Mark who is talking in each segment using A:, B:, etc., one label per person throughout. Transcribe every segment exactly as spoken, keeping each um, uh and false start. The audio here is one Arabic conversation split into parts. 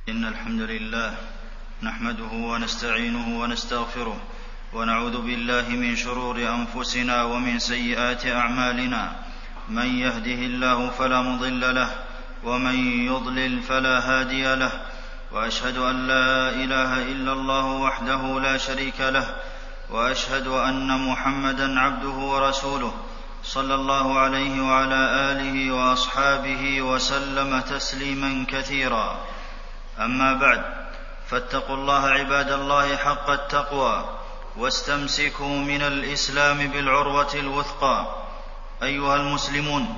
A: إن الحمد لله نحمده ونستعينه ونستغفره ونعوذ بالله من شرور أنفسنا ومن سيئات أعمالنا. من يهده الله فلا مضل له ومن يضلل فلا هادي له، وأشهد أن لا إله إلا الله وحده لا شريك له، وأشهد أن محمدًا عبده ورسوله صلى الله عليه وعلى آله وأصحابه وسلم تسليمًا كثيرًا. أما بعد، فاتقوا الله عباد الله حق التقوى، واستمسكوا من الإسلام بالعروة الوثقى. أيها المسلمون،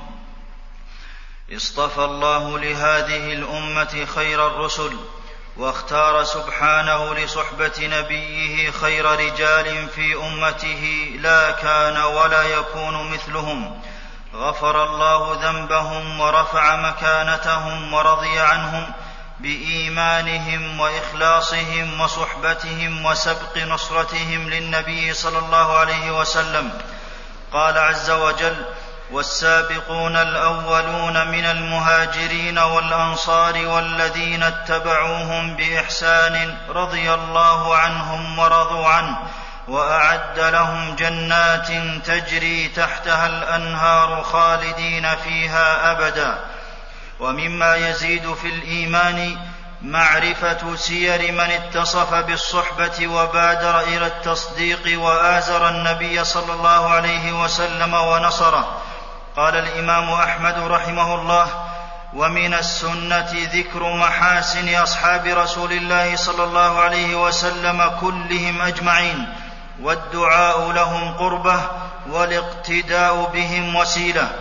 A: اصطفى الله لهذه الأمة خير الرسل، واختار سبحانه لصحبة نبيه خير رجال في أمته لا كان ولا يكون مثلهم. غفر الله ذنبهم ورفع مكانتهم ورضي عنهم بإيمانهم وإخلاصهم وصحبتهم وسبق نصرتهم للنبي صلى الله عليه وسلم. قال عز وجل: والسابقون الأولون من المهاجرين والأنصار والذين اتبعوهم بإحسان رضي الله عنهم ورضوا عنه، وأعد لهم جنات تجري تحتها الأنهار خالدين فيها أبدا. ومما يزيد في الإيمان معرفة سير من اتصف بالصحبة وبادر إلى التصديق وآزر النبي صلى الله عليه وسلم ونصره. قال الإمام أحمد رحمه الله: ومن السنة ذكر محاسن أصحاب رسول الله صلى الله عليه وسلم كلهم أجمعين، والدعاء لهم قربة، والاقتداء بهم وسيلة،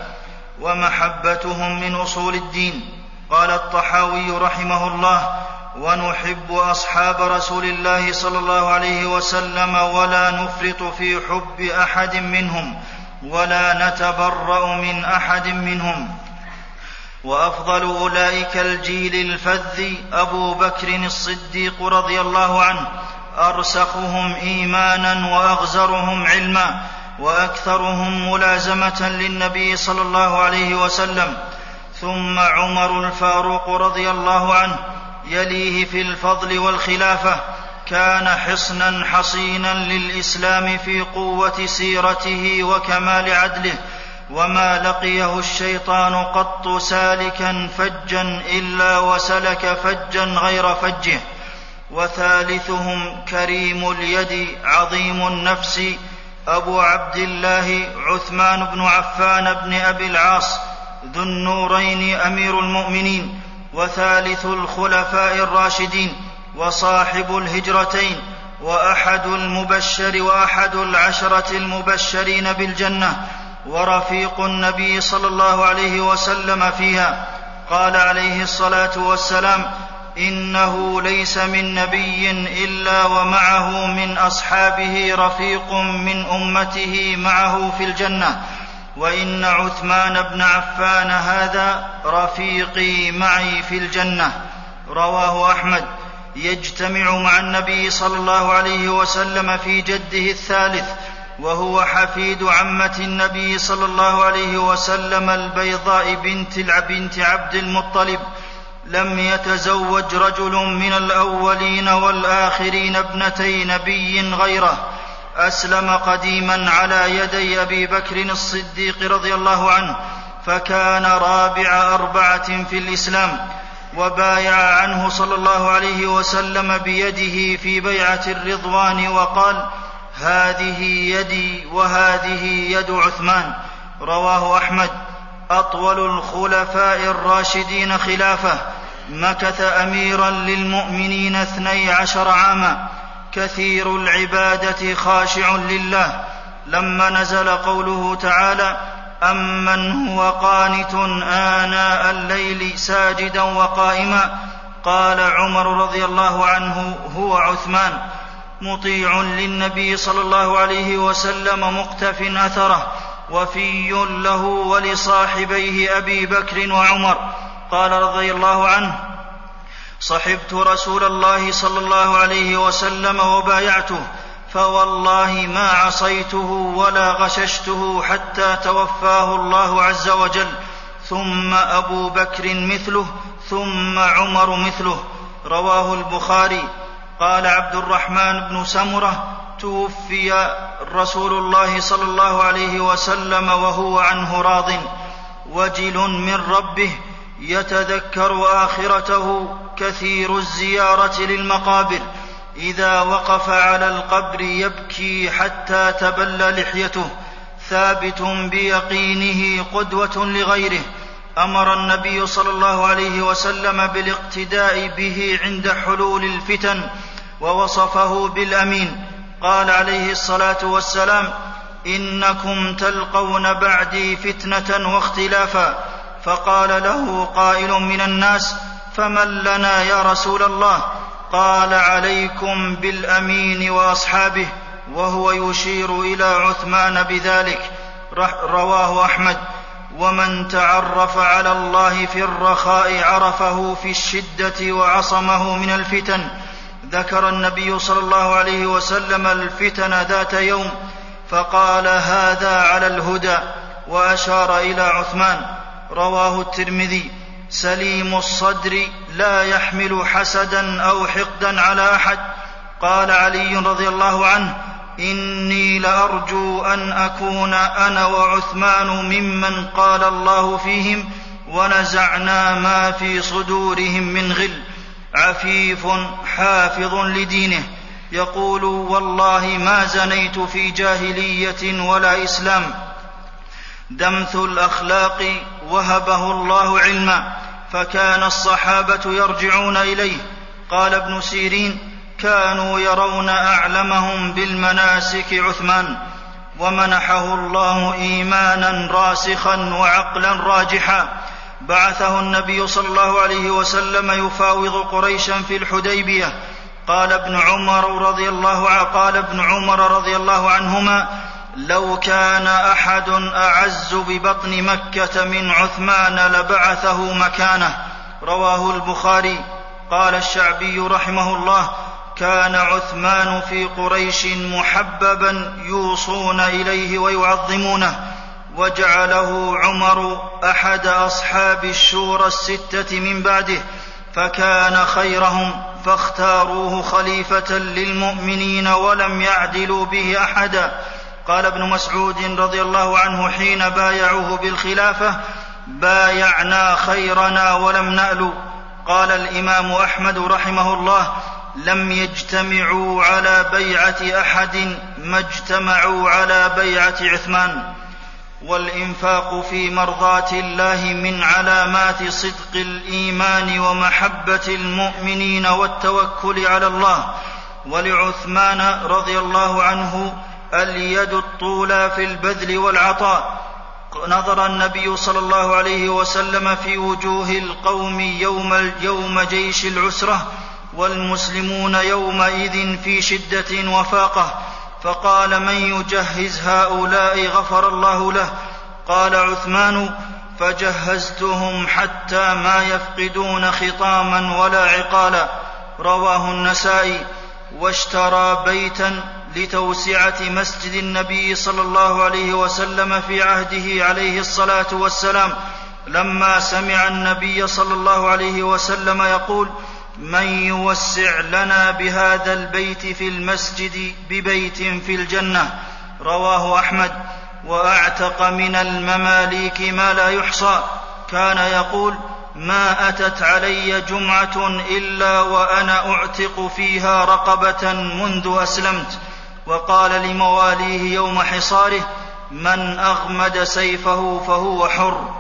A: ومحبتهم من أصول الدين. قال الطحاوي رحمه الله: ونحب أصحاب رسول الله صلى الله عليه وسلم ولا نفرط في حب أحد منهم ولا نتبرأ من أحد منهم. وأفضل أولئك الجيل الفذ أبو بكر الصديق رضي الله عنه، أرسخهم إيمانا وأغزرهم علما وأكثرهم ملازمة للنبي صلى الله عليه وسلم. ثم عمر الفاروق رضي الله عنه يليه في الفضل والخلافة، كان حصنا حصينا للإسلام في قوة سيرته وكمال عدله، وما لقيه الشيطان قط سالكا فجا إلا وسلك فجا غير فجه. وثالثهم كريم اليد عظيم النفس أبو عبد الله عثمان بن عفان بن أبي العاص ذو النورين أمير المؤمنين، وثالث الخلفاء الراشدين، وصاحب الهجرتين، وأحد المبشر وأحد العشرة المبشرين بالجنة، ورفيق النبي صلى الله عليه وسلم فيها. قال عليه الصلاة والسلام: إنه ليس من نبي إلا ومعه من أصحابه رفيق من أمته معه في الجنة، وإن عثمان بن عفان هذا رفيقي معي في الجنة. رواه أحمد. يجتمع مع النبي صلى الله عليه وسلم في جده الثالث، وهو حفيد عمة النبي صلى الله عليه وسلم البيضاء بنت عبد المطلب. لم يتزوج رجل من الأولين والآخرين ابنتي نبي غيره. أسلم قديما على يدي أبي بكر الصديق رضي الله عنه، فكان رابع أربعة في الإسلام، وبايع عنه صلى الله عليه وسلم بيده في بيعة الرضوان، وقال: هذه يدي وهذه يد عثمان. رواه أحمد. أطول الخلفاء الراشدين خلافة، مكث أميرا للمؤمنين اثني عشر عاما، كثير العبادة خاشع لله. لما نزل قوله تعالى: أمن هو قانت آناء الليل ساجدا وقائما، قال عمر رضي الله عنه: هو عثمان، مطيع للنبي صلى الله عليه وسلم مقتف أثره، وفي له ولصاحبيه أبي بكر وعمر. قال رضي الله عنه: صحبت رسول الله صلى الله عليه وسلم وبايعته، فوالله ما عصيته ولا غششته حتى توفاه الله عز وجل، ثم أبو بكر مثله، ثم عمر مثله. رواه البخاري. قال عبد الرحمن بن سمرة: توفي رسول الله صلى الله عليه وسلم وهو عنه راض وجل من ربه، يتذكر آخرته، كثير الزيارة للمقابر، إذا وقف على القبر يبكي حتى تبل لحيته، ثابت بيقينه، قدوة لغيره. أمر النبي صلى الله عليه وسلم بالاقتداء به عند حلول الفتن، ووصفه بالأمين. قال عليه الصلاة والسلام: إنكم تلقون بعدي فتنة واختلافا. فقال له قائل من الناس: فمن لنا يا رسول الله؟ قال: عليكم بالأمين وأصحابه، وهو يشير إلى عثمان بذلك. رواه أحمد. ومن تعرف على الله في الرخاء عرفه في الشدة وعصمه من الفتن. ذكر النبي صلى الله عليه وسلم الفتن ذات يوم فقال: هذا على الهدى، وأشار إلى عثمان. رواه الترمذي. سليم الصدر لا يحمل حسدا أو حقدا على أحد. قال علي رضي الله عنه: إني لأرجو أن أكون أنا وعثمان ممن قال الله فيهم: ونزعنا ما في صدورهم من غل. عفيف حافظ لدينه، يقول: والله ما زنيت في جاهلية ولا إسلام. دمث الأخلاق، وهبه الله علما، فكان الصحابة يرجعون إليه. قال ابن سيرين: كانوا يرون أعلمهم بالمناسك عثمان. ومنحه الله إيمانا راسخا وعقلا راجحا. بعثه النبي صلى الله عليه وسلم يفاوض قريشا في الحديبية. قال ابن عمر رضي الله عنه قال ابن عمر رضي الله عنهما: لو كان أحد أعز ببطن مكة من عثمان لبعثه مكانه. رواه البخاري. قال الشعبي رحمه الله: كان عثمان في قريش محببا، يوصون إليه ويعظمونه، وجعله عمر أحد أصحاب الشورى الستة من بعده، فكان خيرهم، فاختاروه خليفة للمؤمنين ولم يعدلوا به أحدا. قال ابن مسعود رضي الله عنه حين بايعوه بالخلافة: بايعنا خيرنا ولم نألو. قال الإمام أحمد رحمه الله: لم يجتمعوا على بيعة أحد ما اجتمعوا على بيعة عثمان. والإنفاق في مرضاة الله من علامات صدق الإيمان ومحبة المؤمنين والتوكل على الله. ولعثمان رضي الله عنه اليد الطولى في البذل والعطاء. نظر النبي صلى الله عليه وسلم في وجوه القوم يوم, يوم جيش العسرة، والمسلمون يومئذ في شدة وفاقة، فقال: من يجهز هؤلاء غفر الله له. قال عثمان: فجهزتهم حتى ما يفقدون خطاما ولا عقالا. رواه النسائي. واشترى بيتا لتوسعة مسجد النبي صلى الله عليه وسلم في عهده عليه الصلاة والسلام، لما سمع النبي صلى الله عليه وسلم يقول: من يوسع لنا بهذا البيت في المسجد ببيت في الجنة. رواه أحمد. وأعتق من المماليك ما لا يحصى. كان يقول: ما أتت علي جمعة إلا وأنا أعتق فيها رقبة منذ أسلمت. وقال لمواليه يوم حصاره: من أغمد سيفه فهو حر.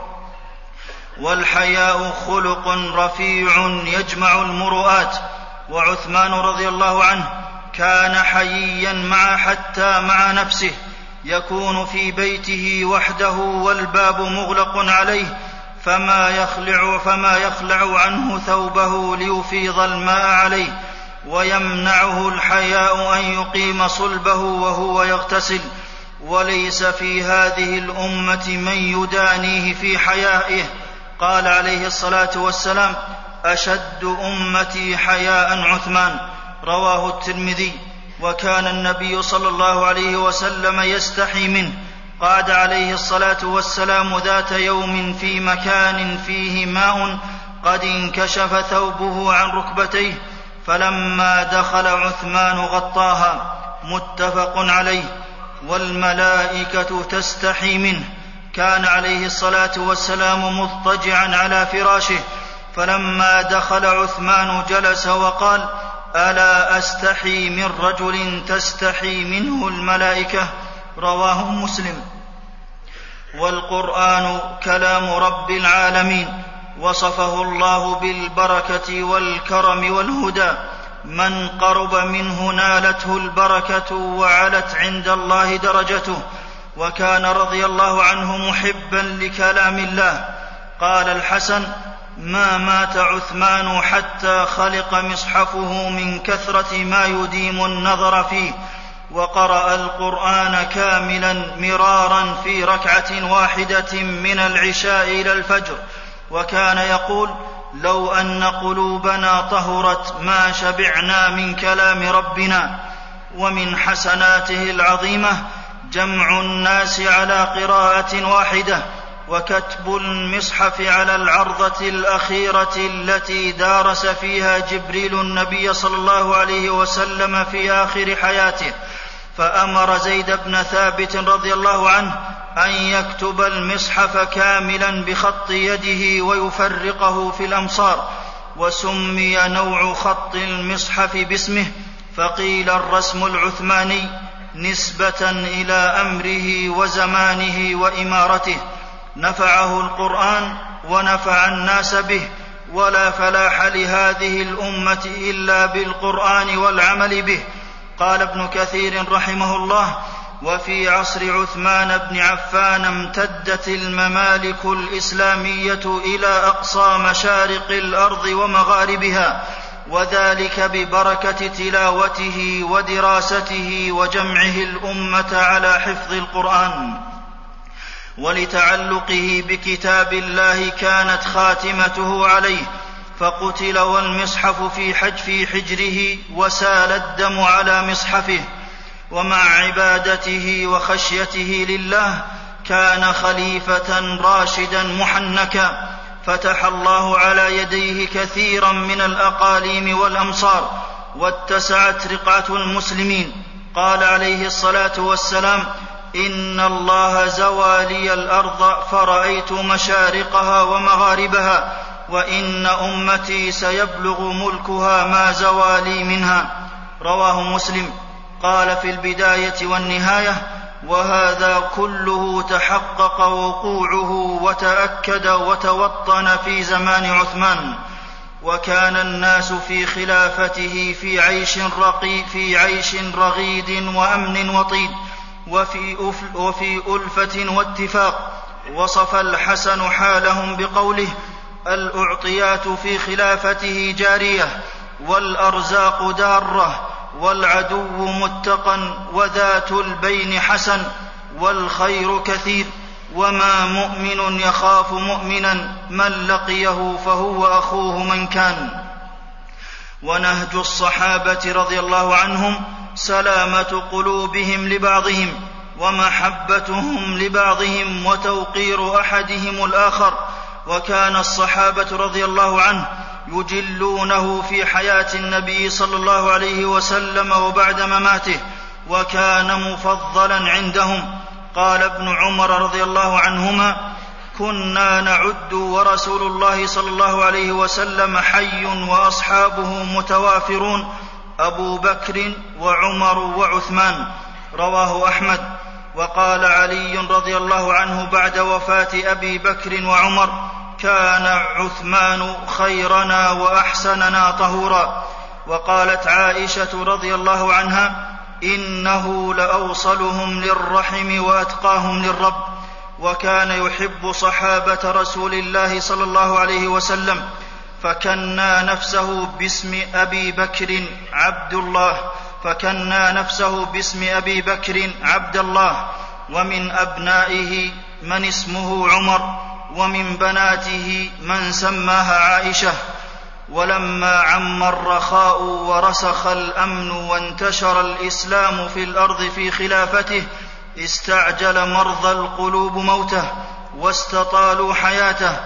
A: والحياء خلق رفيع يجمع المروءات. وعثمان رضي الله عنه كان حييا مع حتى مع نفسه، يكون في بيته وحده والباب مغلق عليه، فما يخلع, فما يخلع عنه ثوبه ليفيض الماء عليه، ويمنعه الحياء أن يقيم صلبه وهو يغتسل. وليس في هذه الأمة من يدانيه في حيائه. قال عليه الصلاة والسلام: أشد أمتي حياء عثمان. رواه الترمذي. وكان النبي صلى الله عليه وسلم يستحي منه. قعد عليه الصلاة والسلام ذات يوم في مكان فيه ماء، قد انكشف ثوبه عن ركبتيه، فلما دخل عثمان غطاها، متفق عليه. والملائكة تستحي منه. كان عليه الصلاة والسلام مضطجعا على فراشه، فلما دخل عثمان جلس وقال: ألا أستحي من رجل تستحي منه الملائكة؟ رواه مسلم. والقرآن كلام رب العالمين، وصفه الله بالبركة والكرم والهدى. من قرب منه نالته البركة وعلت عند الله درجته. وكان رضي الله عنه محبا لكلام الله. قال الحسن: ما مات عثمان حتى خلق مصحفه من كثرة ما يديم النظر فيه، وقرأ القرآن كاملا مرارا في ركعة واحدة من العشاء إلى الفجر. وكان يقول: لو أن قلوبنا طهرت ما شبعنا من كلام ربنا. ومن حسناته العظيمة جمع الناس على قراءة واحدة، وكتب المصحف على العرضة الأخيرة التي دارس فيها جبريل النبي صلى الله عليه وسلم في آخر حياته، فأمر زيد بن ثابت رضي الله عنه أن يكتب المصحف كاملا بخط يده ويفرقه في الأمصار، وسمي نوع خط المصحف باسمه، فقيل الرسم العثماني نسبة إلى أمره وزمانه وإمارته. نفعه القرآن ونفع الناس به، ولا فلاح لهذه الأمة إلا بالقرآن والعمل به. قال ابن كثير رحمه الله: وفي عصر عثمان بن عفان امتدت الممالك الإسلامية إلى أقصى مشارق الأرض ومغاربها، وذلك ببركة تلاوته ودراسته وجمعه الأمة على حفظ القرآن. ولتعلقه بكتاب الله كانت خاتمته عليه، فقتل والمصحف في حج في حجره وسال الدم على مصحفه. ومع عبادته وخشيته لله كان خليفة راشدا محنكا، فتح الله على يديه كثيرا من الأقاليم والأمصار، واتسعت رقعة المسلمين. قال عليه الصلاة والسلام: إن الله زوى لي الأرض فرأيت مشارقها ومغاربها، وإن أمتي سيبلغ ملكها ما زوى لي منها. رواه مسلم. قال في البداية والنهاية: وهذا كله تحقق وقوعه وتأكد وتوطن في زمان عثمان. وكان الناس في خلافته في عيش رقي في عيش رغيد وأمن وطيب، وفي, أف وفي ألفة واتفاق. وصف الحسن حالهم بقوله: الأعطيات في خلافته جارية، والأرزاق دارة، والعدو متقى، وذات البين حسن، والخير كثير، وما مؤمن يخاف مؤمنا، من لقيه فهو أخوه من كان. ونهج الصحابة رضي الله عنهم سلامة قلوبهم لبعضهم، ومحبتهم لبعضهم، وتوقير أحدهم الآخر. وكان الصحابة رضي الله عنه يجلونه في حياة النبي صلى الله عليه وسلم وبعد مماته، وكان مفضلا عندهم. قال ابن عمر رضي الله عنهما: كنا نعد ورسول الله صلى الله عليه وسلم حي وأصحابه متوافرون، أبو بكر وعمر وعثمان. رواه أحمد. وقال علي رضي الله عنه بعد وفاة أبي بكر وعمر: كان عثمان خيرنا وأحسننا طهورا. وقالت عائشة رضي الله عنها: إنه لأوصلهم للرحم وأتقاهم للرب. وكان يحب صحابة رسول الله صلى الله عليه وسلم، فكنى نفسه باسم أبي بكر عبد الله فكنى نفسه باسم أبي بكر عبد الله. ومن أبنائه من اسمه عمر، ومن بناته من سماها عائشة. ولما عم الرخاء ورسخ الأمن وانتشر الإسلام في الأرض في خلافته، استعجل مرضى القلوب موته واستطالوا حياته،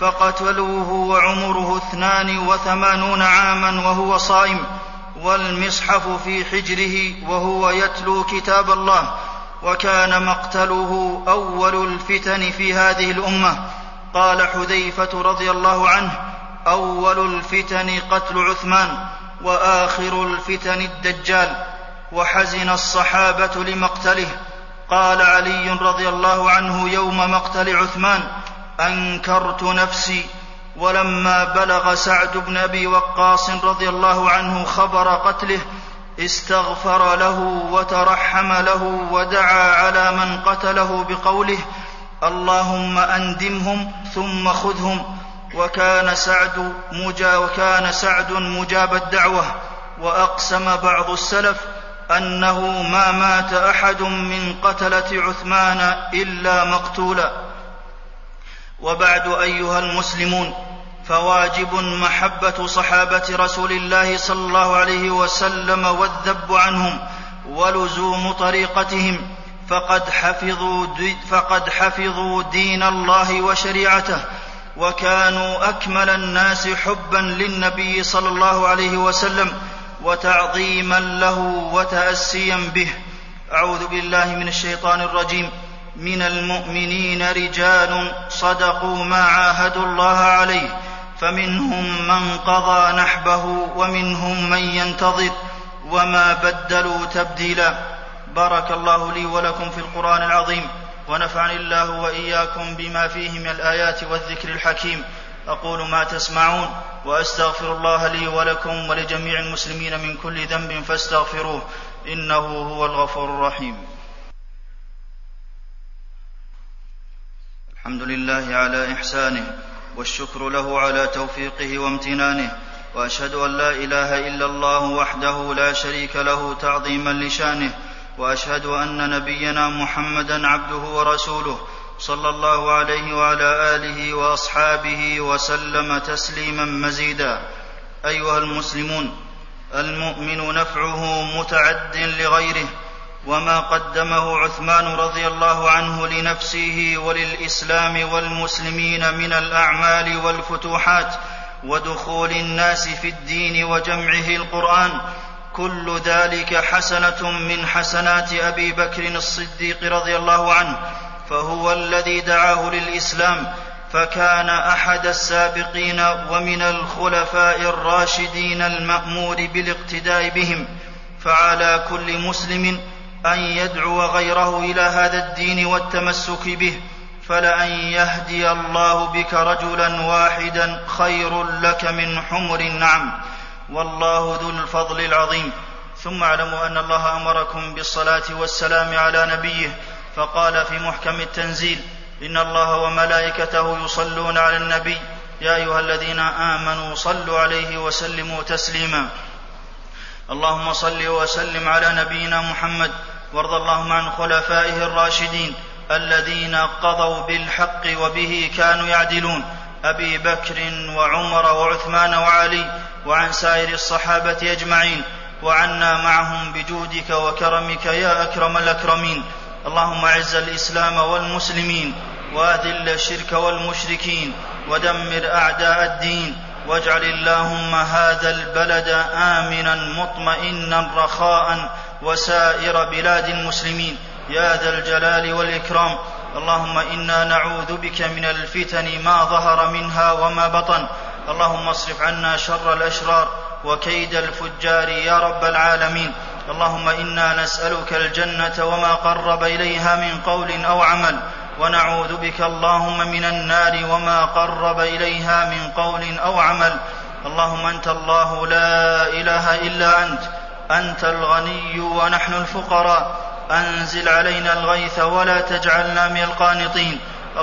A: فقتلوه وعمره اثنان وثمانون عاما وهو صائم، والمصحف في حجره وهو يتلو كتاب الله، وكان مقتله أول الفتن في هذه الأمة. قال حذيفة رضي الله عنه: أول الفتن قتل عثمان، وآخر الفتن الدجال. وحزن الصحابة لمقتله. قال علي رضي الله عنه يوم مقتل عثمان: أنكرت نفسي. ولما بلغ سعد بن أبي وقاص رضي الله عنه خبر قتله استغفر له وترحم له ودعا على من قتله بقوله: اللهم أندمهم ثم خذهم. وكان سعد, مجا وكان سعد مجاب الدعوة. وأقسم بعض السلف أنه ما مات أحد من قتلة عثمان إلا مقتولا. وبعد أيها المسلمون، فواجب محبة صحابة رسول الله صلى الله عليه وسلم والذب عنهم ولزوم طريقتهم، فقد حفظوا, فقد حفظوا دين الله وشريعته، وكانوا أكمل الناس حبا للنبي صلى الله عليه وسلم وتعظيما له وتأسيا به. أعوذ بالله من الشيطان الرجيم. من المؤمنين رجال صدقوا ما عاهدوا الله عليه، فمنهم من قضى نحبه ومنهم من ينتظر وما بدلوا تبديلا. بارك الله لي ولكم في القرآن العظيم، ونفعني الله وإياكم بما فيه من الآيات والذكر الحكيم. أقول ما تسمعون، وأستغفر الله لي ولكم ولجميع المسلمين من كل ذنب فاستغفروه، إنه هو الغفور الرحيم. الحمد لله على إحسانه، والشكر له على توفيقه وامتنانه، وأشهد أن لا إله إلا الله وحده لا شريك له تعظيما لشانه، وأشهد أن نبينا محمدا عبده ورسوله صلى الله عليه وعلى آله وأصحابه وسلم تسليما مزيدا. أيها المسلمون، المؤمن نفعه متعد لغيره، وما قدمه عثمان رضي الله عنه لنفسه وللإسلام والمسلمين من الأعمال والفتوحات ودخول الناس في الدين وجمعه القرآن، كل ذلك حسنة من حسنات أبي بكر الصديق رضي الله عنه، فهو الذي دعاه للإسلام، فكان أحد السابقين ومن الخلفاء الراشدين المأمور بالاقتداء بهم. فعلى كل مسلم أن يدعو غيره إلى هذا الدين والتمسك به، فلأن يهدي الله بك رجلا واحدا خير لك من حمر النعم، والله ذو الفضل العظيم. ثم اعلموا أن الله أمركم بالصلاة والسلام على نبيه، فقال في محكم التنزيل: إن الله وملائكته يصلون على النبي يا أيها الذين آمنوا صلوا عليه وسلموا تسليما. اللهم صل وسلم على نبينا محمد، وارض اللهم عن خلفائه الراشدين الذين قضوا بالحق وبه كانوا يعدلون، أبي بكر وعمر وعثمان وعلي، وعن سائر الصحابة أجمعين، وعنا معهم بجودك وكرمك يا أكرم الأكرمين. اللهم أعز الإسلام والمسلمين، وأذل الشرك والمشركين، ودمر أعداء الدين، واجعل اللهم هذا البلد آمنا مطمئنا رخاء وسائر بلاد المسلمين يا ذا الجلال والإكرام. اللهم إنا نعوذ بك من الفتن ما ظهر منها وما بطن. اللهم اصرف عنا شر الأشرار وكيد الفجار يا رب العالمين. اللهم إنا نسألك الجنة وما قرب إليها من قول أو عمل، ونعوذ بك اللهم من النار وما قرب إليها من قول أو عمل. اللهم أنت الله لا إله إلا أنت، أنت الغني ونحن الفقراء، أنزل علينا الغيث ولا تجعلنا من القانطين.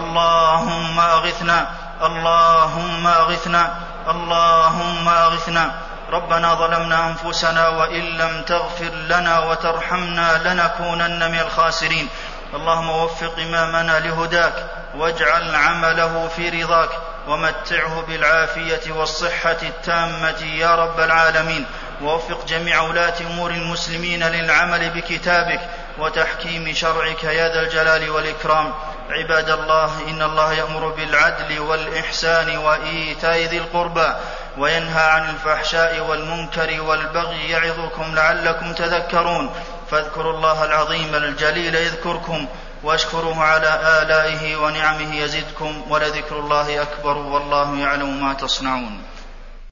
A: اللهم أغثنا، اللهم أغثنا، اللهم أغثنا. ربنا ظلمنا أنفسنا وإن لم تغفر لنا وترحمنا لنكونن من الخاسرين. اللهم وفق إمامنا لهداك، واجعل عمله في رضاك، ومتعه بالعافية والصحة التامة يا رب العالمين. ووفق جميع ولاة أمور المسلمين للعمل بكتابك وتحكيم شرعك يا ذا الجلال والإكرام. عباد الله، إن الله يأمر بالعدل والإحسان وإيتاء ذي القربى وينهى عن الفحشاء والمنكر والبغي يعظكم لعلكم تذكرون. فاذكروا الله العظيم الجليل يذكركم واشكروه على آلائه ونعمه يزدكم ولذكر الله أكبر والله يعلم ما تصنعون.